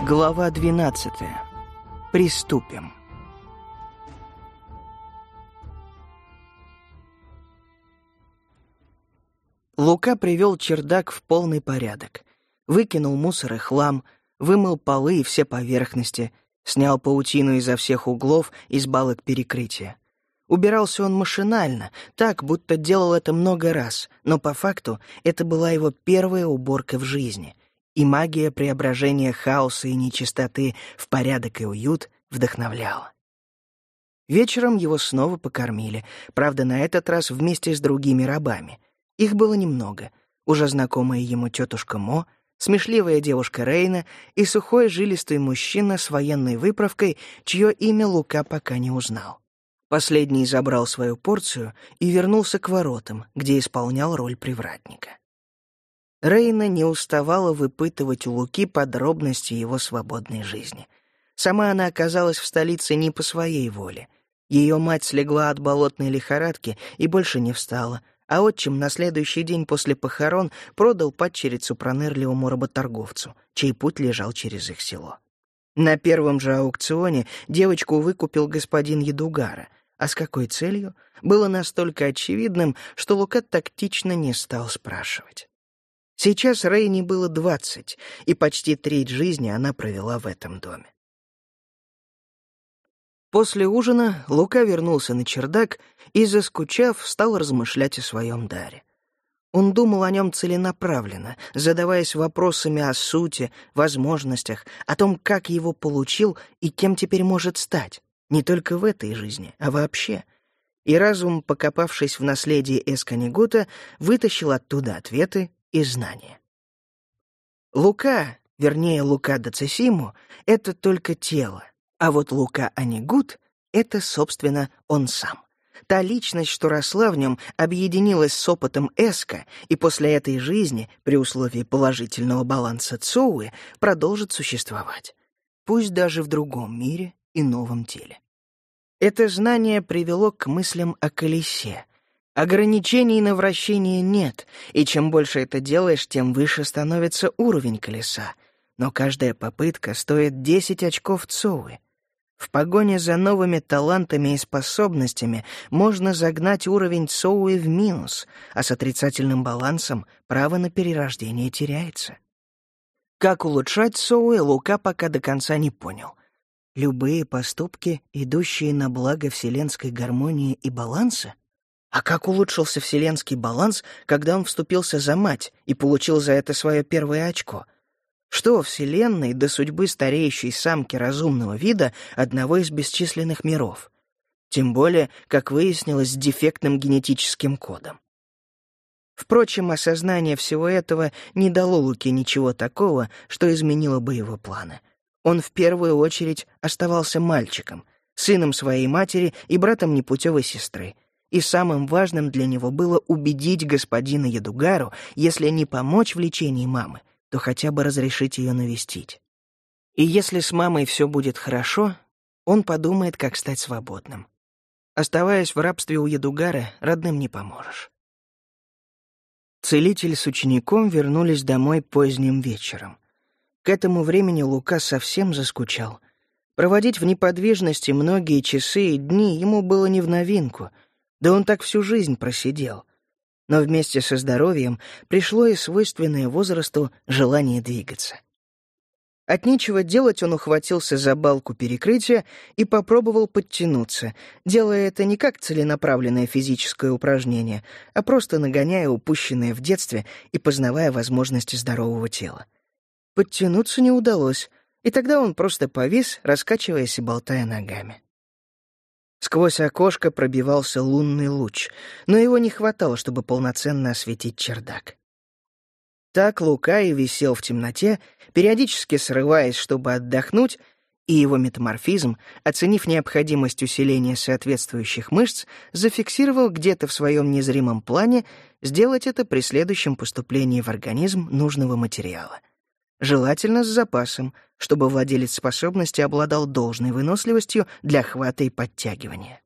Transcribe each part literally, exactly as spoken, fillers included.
Глава двенадцатая. Приступим. Лука привел чердак в полный порядок. Выкинул мусор и хлам, вымыл полы и все поверхности, снял паутину изо всех углов из балок перекрытия. Убирался он машинально, так, будто делал это много раз, но по факту это была его первая уборка в жизни, и магия преображения хаоса и нечистоты в порядок и уют вдохновляла. Вечером его снова покормили, правда, на этот раз вместе с другими рабами. Их было немного. Уже знакомая ему тетушка Мо, смешливая девушка Рейна и сухой жилистый мужчина с военной выправкой, чье имя Лука пока не узнал. Последний забрал свою порцию и вернулся к воротам, где исполнял роль привратника. Рейна не уставала выпытывать у Луки подробности его свободной жизни. Сама она оказалась в столице не по своей воле. Ее мать слегла от болотной лихорадки и больше не встала, а отчим на следующий день после похорон продал падчерицу пронырливому работорговцу, чей путь лежал через их село. На первом же аукционе девочку выкупил господин Ядугара, а с какой целью, было настолько очевидным, что Лука тактично не стал спрашивать. Сейчас Рейне было двадцать, и почти треть жизни она провела в этом доме. После ужина Лука вернулся на чердак и, заскучав, стал размышлять о своем даре. Он думал о нем целенаправленно, задаваясь вопросами о сути, возможностях, о том, как его получил и кем теперь может стать, не только в этой жизни, а вообще. И разум, покопавшись в наследии Эсканигута, вытащил оттуда ответы и знания. Лука, вернее Лука Дацисиму, это только тело, а вот Лука Анигут — это, собственно, он сам. Та личность, что росла в нем, объединилась с опытом Эска, и после этой жизни, при условии положительного баланса Цоуи, продолжит существовать, пусть даже в другом мире и новом теле. Это знание привело к мыслям о колесе. Ограничений на вращение нет, и чем больше это делаешь, тем выше становится уровень колеса. Но каждая попытка стоит десять очков Цоуи. В погоне за новыми талантами и способностями можно загнать уровень Цоуи в минус, а с отрицательным балансом право на перерождение теряется. Как улучшать Цоуи, Лука пока до конца не понял. Любые поступки, идущие на благо вселенской гармонии и баланса? А как улучшился вселенский баланс, когда он вступился за мать и получил за это свое первое очко? Что вселенной до судьбы стареющей самки разумного вида одного из бесчисленных миров? Тем более, как выяснилось, с дефектным генетическим кодом. Впрочем, осознание всего этого не дало Луке ничего такого, что изменило бы его планы. Он в первую очередь оставался мальчиком, сыном своей матери и братом непутевой сестры. И самым важным для него было убедить господина Ядугару, если не помочь в лечении мамы, то хотя бы разрешить ее навестить. И если с мамой все будет хорошо, он подумает, как стать свободным. Оставаясь в рабстве у Ядугара, родным не поможешь. Целитель с учеником вернулись домой поздним вечером. К этому времени Лука совсем заскучал. Проводить в неподвижности многие часы и дни ему было не в новинку, да он так всю жизнь просидел. Но вместе со здоровьем пришло и свойственное возрасту желание двигаться. От нечего делать он ухватился за балку перекрытия и попробовал подтянуться, делая это не как целенаправленное физическое упражнение, а просто нагоняя упущенное в детстве и познавая возможности здорового тела. Подтянуться не удалось, и тогда он просто повис, раскачиваясь и болтая ногами. Сквозь окошко пробивался лунный луч, но его не хватало, чтобы полноценно осветить чердак. Так Лука и висел в темноте, периодически срываясь, чтобы отдохнуть, и его метаморфизм, оценив необходимость усиления соответствующих мышц, зафиксировал где-то в своем незримом плане сделать это при следующем поступлении в организм нужного материала. Желательно с запасом, чтобы владелец способности обладал должной выносливостью для хвата и подтягивания.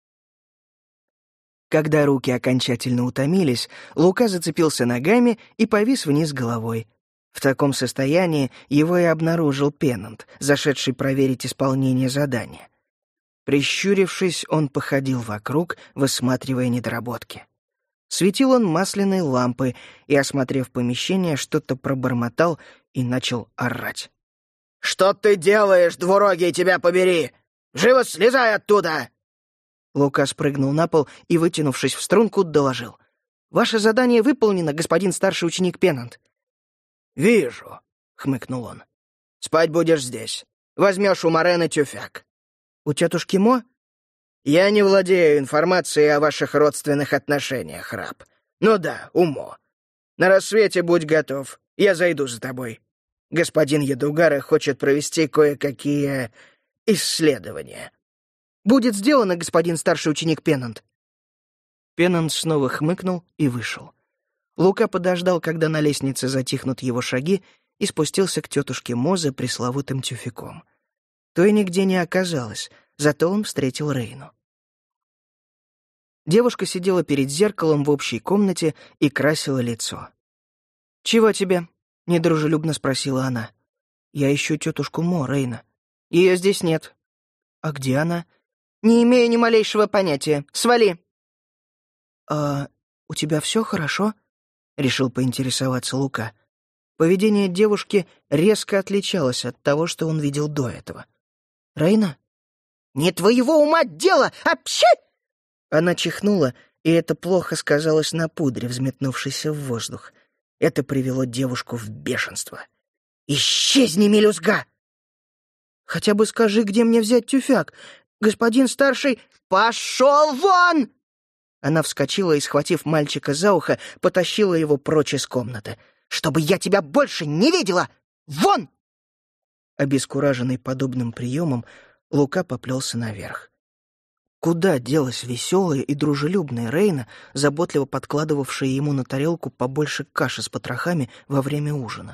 Когда руки окончательно утомились, Лука зацепился ногами и повис вниз головой. В таком состоянии его и обнаружил Пеннант, зашедший проверить исполнение задания. Прищурившись, он походил вокруг, высматривая недоработки. Светил он масляной лампой и, осмотрев помещение, что-то пробормотал и начал орать. «Что ты делаешь, двурогий, тебя побери! Живо слезай оттуда!» Лука спрыгнул на пол и, вытянувшись в струнку, доложил. «Ваше задание выполнено, господин старший ученик Пеннант». «Вижу», — хмыкнул он. «Спать будешь здесь. Возьмешь у Морены тюфяк». «У тетушки Мо?» «Я не владею информацией о ваших родственных отношениях, раб. Ну да, у Мо. На рассвете будь готов, я зайду за тобой. Господин Ядугара хочет провести кое-какие исследования». «Будет сделано, господин старший ученик Пеннант». Пеннант снова хмыкнул и вышел. Лука подождал, когда на лестнице затихнут его шаги, и спустился к тетушке Мо за пресловутым тюфяком. Той нигде не оказалось, зато он встретил Рейну. Девушка сидела перед зеркалом в общей комнате и красила лицо. «Чего тебе?» — недружелюбно спросила она. «Я ищу тетушку Мо, Рейна. Ее здесь нет». «А где она?» «Не имею ни малейшего понятия. Свали!» «А у тебя все хорошо?» — решил поинтересоваться Лука. Поведение девушки резко отличалось от того, что он видел до этого. «Рейна?» «Не твоего ума дело! Апчи!» Она чихнула, и это плохо сказалось на пудре, взметнувшейся в воздух. Это привело девушку в бешенство. «Исчезни, мелюзга!» «Хотя бы скажи, где мне взять тюфяк? Господин старший...» «Пошел вон!» Она вскочила и, схватив мальчика за ухо, потащила его прочь из комнаты. «Чтобы я тебя больше не видела! Вон!» Обескураженный подобным приемом, Лука поплелся наверх. Куда делась веселая и дружелюбная Рейна, заботливо подкладывавшая ему на тарелку побольше каши с потрохами во время ужина?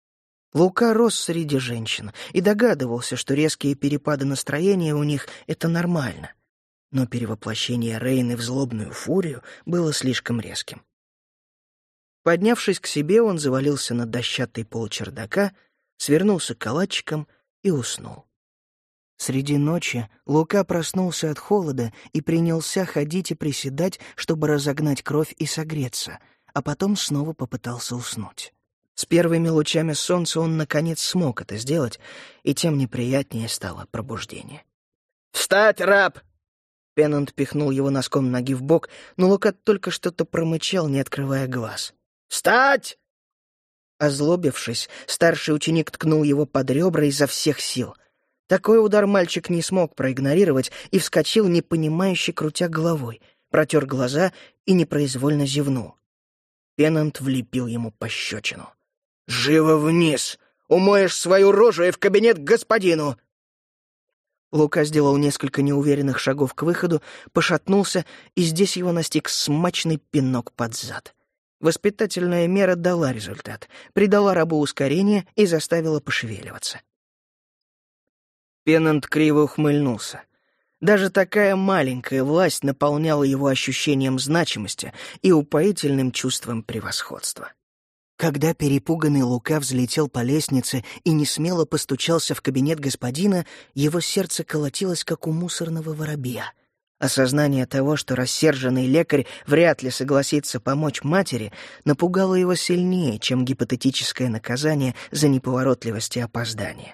Лука рос среди женщин и догадывался, что резкие перепады настроения у них — это нормально. Но перевоплощение Рейны в злобную фурию было слишком резким. Поднявшись к себе, он завалился на дощатый пол чердака, свернулся калачиком и уснул. Среди ночи Лука проснулся от холода и принялся ходить и приседать, чтобы разогнать кровь и согреться, а потом снова попытался уснуть. С первыми лучами солнца он, наконец, смог это сделать, и тем неприятнее стало пробуждение. «Встать, раб!» Пеннант пихнул его носком ноги в бок, но Лука только что-то промычал, не открывая глаз. «Встать!» Озлобившись, старший ученик ткнул его под ребра изо всех сил. Такой удар мальчик не смог проигнорировать и вскочил, непонимающе крутя головой, протер глаза и непроизвольно зевнул. Пеннант влепил ему пощечину. «Живо вниз! Умоешь свою рожу и в кабинет к господину!» Лука сделал несколько неуверенных шагов к выходу, пошатнулся, и здесь его настиг смачный пинок под зад. Воспитательная мера дала результат, придала рабу ускорение и заставила пошевеливаться. Пеннант криво ухмыльнулся. Даже такая маленькая власть наполняла его ощущением значимости и упоительным чувством превосходства. Когда перепуганный Лука взлетел по лестнице и несмело постучался в кабинет господина, его сердце колотилось, как у мусорного воробья. Осознание того, что рассерженный лекарь вряд ли согласится помочь матери, напугало его сильнее, чем гипотетическое наказание за неповоротливость и опоздание.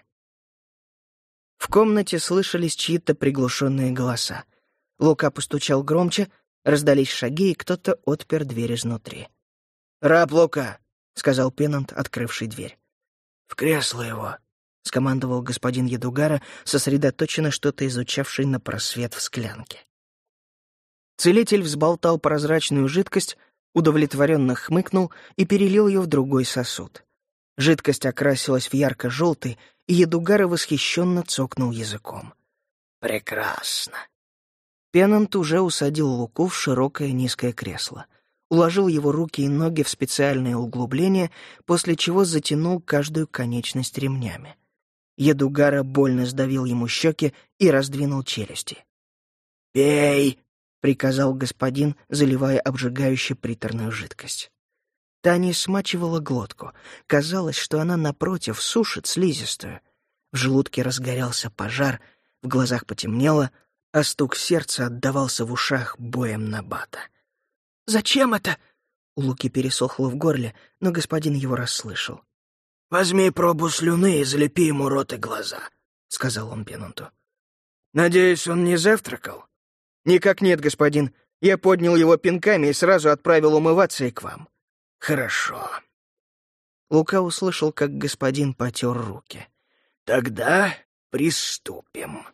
В комнате слышались чьи-то приглушенные голоса. Лука постучал громче, раздались шаги, и кто-то отпер дверь изнутри. «Раб Лука!» — сказал Пеннант, открывший дверь. «В кресло его!» — скомандовал господин Ядугара, сосредоточенно что-то изучавший на просвет в склянке. Целитель взболтал прозрачную жидкость, удовлетворенно хмыкнул и перелил ее в другой сосуд. Жидкость окрасилась в ярко-желтый, и Ядугара восхищенно цокнул языком. «Прекрасно!» Пеннант уже усадил Луку в широкое низкое кресло, уложил его руки и ноги в специальное углубление, после чего затянул каждую конечность ремнями. Ядугара больно сдавил ему щеки и раздвинул челюсти. «Пей!» — приказал господин, заливая обжигающую приторную жидкость. Та не смачивала глотку. Казалось, что она, напротив, сушит слизистую. В желудке разгорелся пожар, в глазах потемнело, а стук сердца отдавался в ушах боем набата. «Зачем это?» У Луки пересохло в горле, но господин его расслышал. «Возьми пробу слюны и залепи ему рот и глаза», — сказал он Пенунту. «Надеюсь, он не завтракал?» «Никак нет, господин. Я поднял его пинками и сразу отправил умываться и к вам». «Хорошо». Лука услышал, как господин потер руки. «Тогда приступим».